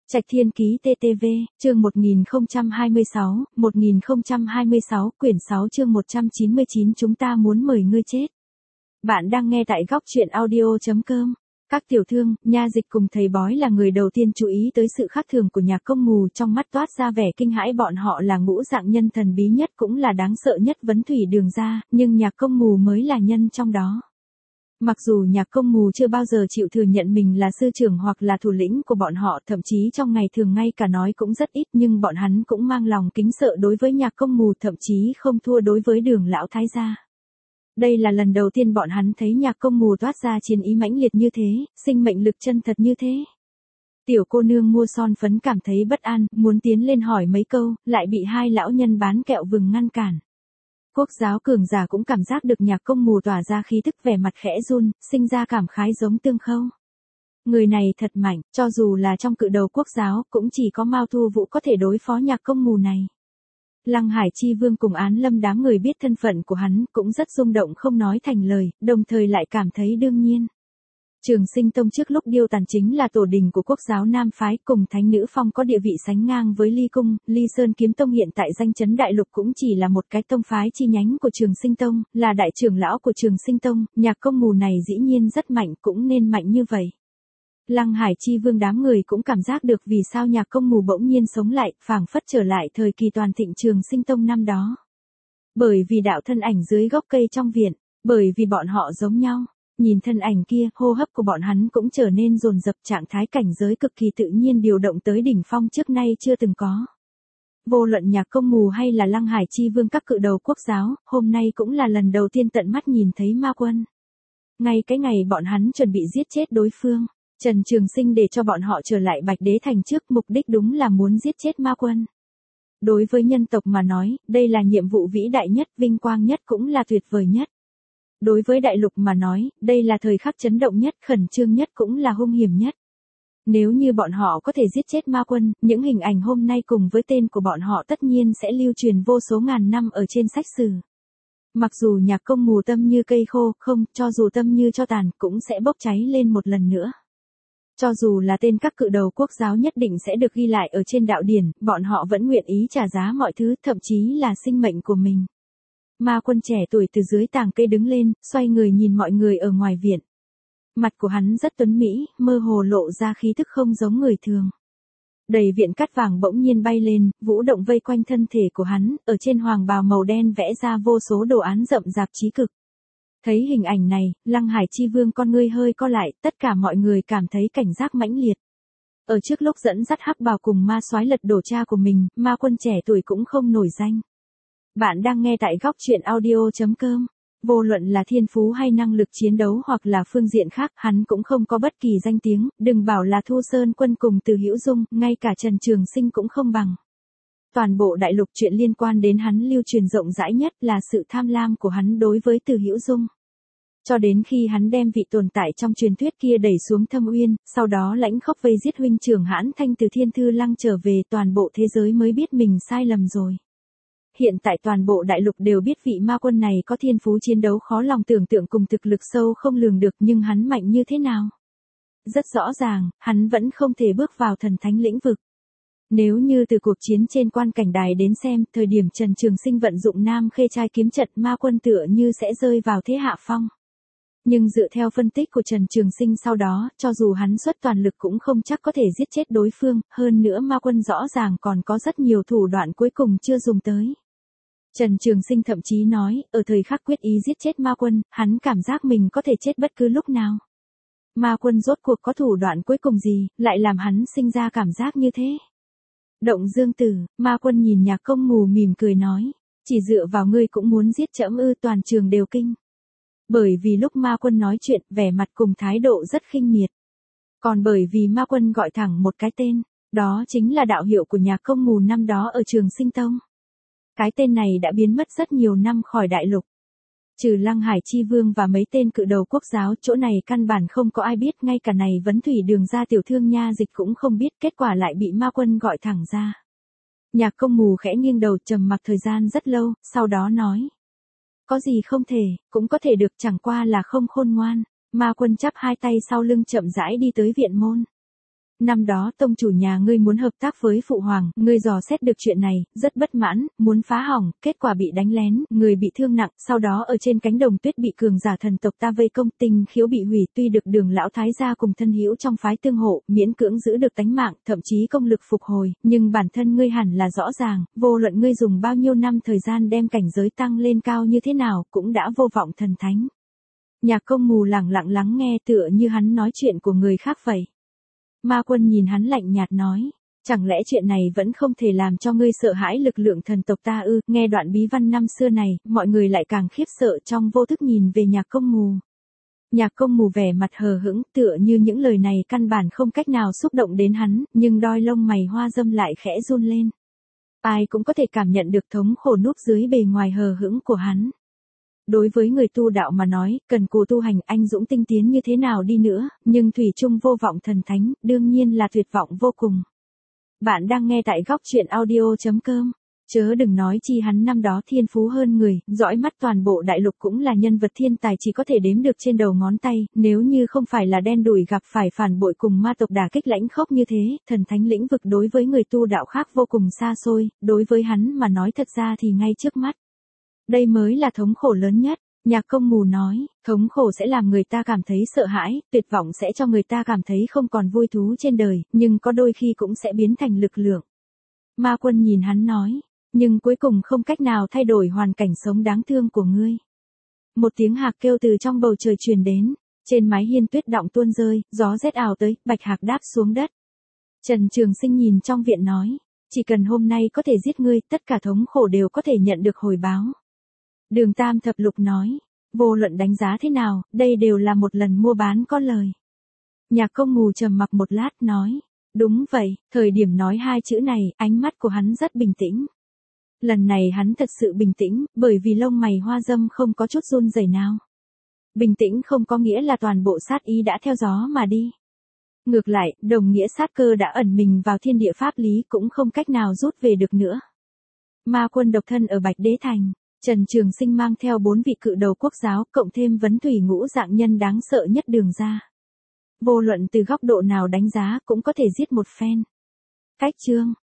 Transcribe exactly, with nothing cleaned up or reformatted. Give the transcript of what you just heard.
Trạch Thiên Ký tê tê vê, chương một nghìn không trăm hai mươi sáu, một nghìn không trăm hai mươi sáu, quyển sáu chương một trăm chín mươi chín chúng ta muốn mời ngươi chết. Bạn đang nghe tại góc truyện audio chấm com. Các tiểu thương, nha dịch cùng thầy bói là người đầu tiên chú ý tới sự khác thường của Nhạc Công Mù, trong mắt toát ra vẻ kinh hãi. Bọn họ là ngũ dạng nhân thần bí nhất cũng là đáng sợ nhất Vấn Thủy Đường ra, nhưng Nhạc Công Mù mới là nhân trong đó. Mặc dù Nhạc Công Mù chưa bao giờ chịu thừa nhận mình là sư trưởng hoặc là thủ lĩnh của bọn họ, thậm chí trong ngày thường ngay cả nói cũng rất ít, nhưng bọn hắn cũng mang lòng kính sợ đối với Nhạc Công Mù, thậm chí không thua đối với Đường lão thái gia. Đây là lần đầu tiên bọn hắn thấy Nhạc Công Mù toát ra chiến ý mãnh liệt như thế, sinh mệnh lực chân thật như thế. Tiểu cô nương mua son phấn cảm thấy bất an, muốn tiến lên hỏi mấy câu, lại bị hai lão nhân bán kẹo vừng ngăn cản. Quốc giáo cường giả cũng cảm giác được Nhạc Công Mù tỏa ra khí tức, vẻ mặt khẽ run, sinh ra cảm khái giống Tương Khâu. Người này thật mạnh, cho dù là trong cự đầu quốc giáo, cũng chỉ có Mao Thu Vũ có thể đối phó Nhạc Công Mù này. Lăng Hải Chi Vương cùng Án Lâm đám người biết thân phận của hắn, cũng rất rung động không nói thành lời, đồng thời lại cảm thấy đương nhiên. Trường Sinh Tông trước lúc điêu tàn chính là tổ đình của quốc giáo Nam phái, cùng Thánh Nữ Phong có địa vị sánh ngang với Ly Cung. Ly Sơn Kiếm Tông hiện tại danh chấn đại lục cũng chỉ là một cái tông phái chi nhánh của Trường Sinh Tông, là đại trưởng lão của Trường Sinh Tông. Nhạc Công Mù này dĩ nhiên rất mạnh, cũng nên mạnh như vậy. Lăng Hải Chi Vương đám người cũng cảm giác được vì sao Nhạc Công Mù bỗng nhiên sống lại, phảng phất trở lại thời kỳ toàn thịnh Trường Sinh Tông năm đó. Bởi vì đạo thân ảnh dưới gốc cây trong viện, bởi vì bọn họ giống nhau. Nhìn thân ảnh kia, hô hấp của bọn hắn cũng trở nên dồn dập, trạng thái cảnh giới cực kỳ tự nhiên điều động tới đỉnh phong trước nay chưa từng có. Vô luận Nhạc Công Mù hay là Lăng Hải Chi Vương, các cự đầu quốc giáo, hôm nay cũng là lần đầu tiên tận mắt nhìn thấy ma quân. Ngay cái ngày bọn hắn chuẩn bị giết chết đối phương, Trần Trường Sinh để cho bọn họ trở lại Bạch Đế Thành trước, mục đích đúng là muốn giết chết ma quân. Đối với nhân tộc mà nói, đây là nhiệm vụ vĩ đại nhất, vinh quang nhất, cũng là tuyệt vời nhất. Đối với đại lục mà nói, đây là thời khắc chấn động nhất, khẩn trương nhất, cũng là hung hiểm nhất. Nếu như bọn họ có thể giết chết ma quân, những hình ảnh hôm nay cùng với tên của bọn họ tất nhiên sẽ lưu truyền vô số ngàn năm ở trên sách sử. Mặc dù Nhạc Công Mù tâm như cây khô, không, cho dù tâm như tro tàn, cũng sẽ bốc cháy lên một lần nữa. Cho dù là tên các cự đầu quốc giáo nhất định sẽ được ghi lại ở trên đạo điển, bọn họ vẫn nguyện ý trả giá mọi thứ, thậm chí là sinh mệnh của mình. Ma quân trẻ tuổi từ dưới tàng cây đứng lên, xoay người nhìn mọi người ở ngoài viện. Mặt của hắn rất tuấn mỹ, mơ hồ lộ ra khí thức không giống người thường. Đầy viện cát vàng bỗng nhiên bay lên, vũ động vây quanh thân thể của hắn, ở trên hoàng bào màu đen vẽ ra vô số đồ án rậm rạp chí cực. Thấy hình ảnh này, Lăng Hải Chi Vương con ngươi hơi co lại, tất cả mọi người cảm thấy cảnh giác mãnh liệt. Ở trước lúc dẫn dắt hắc bào cùng ma soái lật đổ cha của mình, ma quân trẻ tuổi cũng không nổi danh. Bạn đang nghe tại góc truyện audio chấm com. Vô luận là thiên phú hay năng lực chiến đấu hoặc là phương diện khác, hắn cũng không có bất kỳ danh tiếng, đừng bảo là Thu Sơn Quân cùng Từ Hữu Dung, ngay cả Trần Trường Sinh cũng không bằng. Toàn bộ đại lục chuyện liên quan đến hắn lưu truyền rộng rãi nhất là sự tham lam của hắn đối với Từ Hữu Dung. Cho đến khi hắn đem vị tồn tại trong truyền thuyết kia đẩy xuống thâm uyên, sau đó lãnh khốc vây giết huynh trưởng Hãn Thanh từ Thiên Thư Lăng trở về, toàn bộ thế giới mới biết mình sai lầm rồi. Hiện tại toàn bộ đại lục đều biết vị ma quân này có thiên phú chiến đấu khó lòng tưởng tượng cùng thực lực sâu không lường được, nhưng hắn mạnh như thế nào? Rất rõ ràng, hắn vẫn không thể bước vào thần thánh lĩnh vực. Nếu như từ cuộc chiến trên quan cảnh đài đến xem, thời điểm Trần Trường Sinh vận dụng Nam Khê Trai kiếm trận, ma quân tựa như sẽ rơi vào thế hạ phong. Nhưng dựa theo phân tích của Trần Trường Sinh sau đó, cho dù hắn xuất toàn lực cũng không chắc có thể giết chết đối phương, hơn nữa ma quân rõ ràng còn có rất nhiều thủ đoạn cuối cùng chưa dùng tới. Trần Trường Sinh thậm chí nói, ở thời khắc quyết ý giết chết ma quân, hắn cảm giác mình có thể chết bất cứ lúc nào. Ma quân rốt cuộc có thủ đoạn cuối cùng gì, lại làm hắn sinh ra cảm giác như thế? Động Dương Tử, ma quân nhìn Nhạc Công Mù mỉm cười nói, chỉ dựa vào ngươi cũng muốn giết trẫm ư? Toàn trường đều kinh. Bởi vì lúc ma quân nói chuyện, vẻ mặt cùng thái độ rất khinh miệt. Còn bởi vì ma quân gọi thẳng một cái tên, đó chính là đạo hiệu của Nhạc Công Mù năm đó ở Trường Sinh Tông. Cái tên này đã biến mất rất nhiều năm khỏi đại lục. Trừ Lăng Hải Chi Vương và mấy tên cự đầu quốc giáo, chỗ này căn bản không có ai biết, ngay cả này Vấn Thủy Đường ra tiểu thương nha dịch cũng không biết, kết quả lại bị ma quân gọi thẳng ra. Nhạc Công Mù khẽ nghiêng đầu trầm mặc thời gian rất lâu, sau đó nói. Có gì không thể, cũng có thể được, chẳng qua là không khôn ngoan. Ma quân chắp hai tay sau lưng chậm rãi đi tới viện môn. Năm đó tông chủ nhà ngươi muốn hợp tác với phụ hoàng, ngươi dò xét được chuyện này, rất bất mãn, muốn phá hỏng, kết quả bị đánh lén, người bị thương nặng, sau đó ở trên cánh đồng tuyết bị cường giả thần tộc ta vây công, Tinh Khiếu bị hủy, tuy được Đường lão thái gia cùng thân hữu trong phái tương hộ, miễn cưỡng giữ được tánh mạng, thậm chí công lực phục hồi, nhưng bản thân ngươi hẳn là rõ ràng, vô luận ngươi dùng bao nhiêu năm thời gian đem cảnh giới tăng lên cao như thế nào, cũng đã vô vọng thần thánh. Nhạc Công Mù lẳng lặng lắng nghe tựa như hắn nói chuyện của người khác vậy. Ma Quân nhìn hắn lạnh nhạt nói, chẳng lẽ chuyện này vẫn không thể làm cho ngươi sợ hãi lực lượng thần tộc ta ư? Nghe đoạn bí văn năm xưa này, mọi người lại càng khiếp sợ trong vô thức nhìn về Nhạc Công Mù. Nhạc Công Mù vẻ mặt hờ hững, tựa như những lời này căn bản không cách nào xúc động đến hắn, nhưng đôi lông mày hoa dâm lại khẽ run lên. Ai cũng có thể cảm nhận được thống khổ núp dưới bề ngoài hờ hững của hắn. Đối với người tu đạo mà nói, cần cù tu hành anh dũng tinh tiến như thế nào đi nữa, nhưng thủy chung vô vọng thần thánh, đương nhiên là tuyệt vọng vô cùng. Bạn đang nghe tại góc truyện audio chấm com. Chớ đừng nói chi hắn năm đó thiên phú hơn người, dõi mắt toàn bộ đại lục cũng là nhân vật thiên tài chỉ có thể đếm được trên đầu ngón tay, nếu như không phải là đen đủi gặp phải phản bội cùng ma tộc đả kích lãnh khốc như thế, thần thánh lĩnh vực đối với người tu đạo khác vô cùng xa xôi, đối với hắn mà nói thật ra thì ngay trước mắt. Đây mới là thống khổ lớn nhất, Nhạc Công Mù nói, thống khổ sẽ làm người ta cảm thấy sợ hãi, tuyệt vọng sẽ cho người ta cảm thấy không còn vui thú trên đời, nhưng có đôi khi cũng sẽ biến thành lực lượng. Ma Quân nhìn hắn nói, nhưng cuối cùng không cách nào thay đổi hoàn cảnh sống đáng thương của ngươi. Một tiếng hạc kêu từ trong bầu trời truyền đến, trên mái hiên tuyết đọng tuôn rơi, gió rét ào tới, bạch hạc đáp xuống đất. Trần Trường Sinh nhìn trong viện nói, chỉ cần hôm nay có thể giết ngươi, tất cả thống khổ đều có thể nhận được hồi báo. Đường Tam Thập Lục nói, vô luận đánh giá thế nào, đây đều là một lần mua bán có lời. Nhạc Công Mù trầm mặc một lát nói, đúng vậy, thời điểm nói hai chữ này, ánh mắt của hắn rất bình tĩnh. Lần này hắn thật sự bình tĩnh, bởi vì lông mày hoa dâm không có chút run rẩy nào. Bình tĩnh không có nghĩa là toàn bộ sát ý đã theo gió mà đi. Ngược lại, đồng nghĩa sát cơ đã ẩn mình vào thiên địa pháp lý cũng không cách nào rút về được nữa. Ma Quân độc thân ở Bạch Đế Thành. Trần Trường Sinh mang theo bốn vị cự đầu quốc giáo, cộng thêm vấn thủy ngũ dạng nhân đáng sợ nhất Đường ra. Vô luận từ góc độ nào đánh giá cũng có thể giết một phen. Cách chương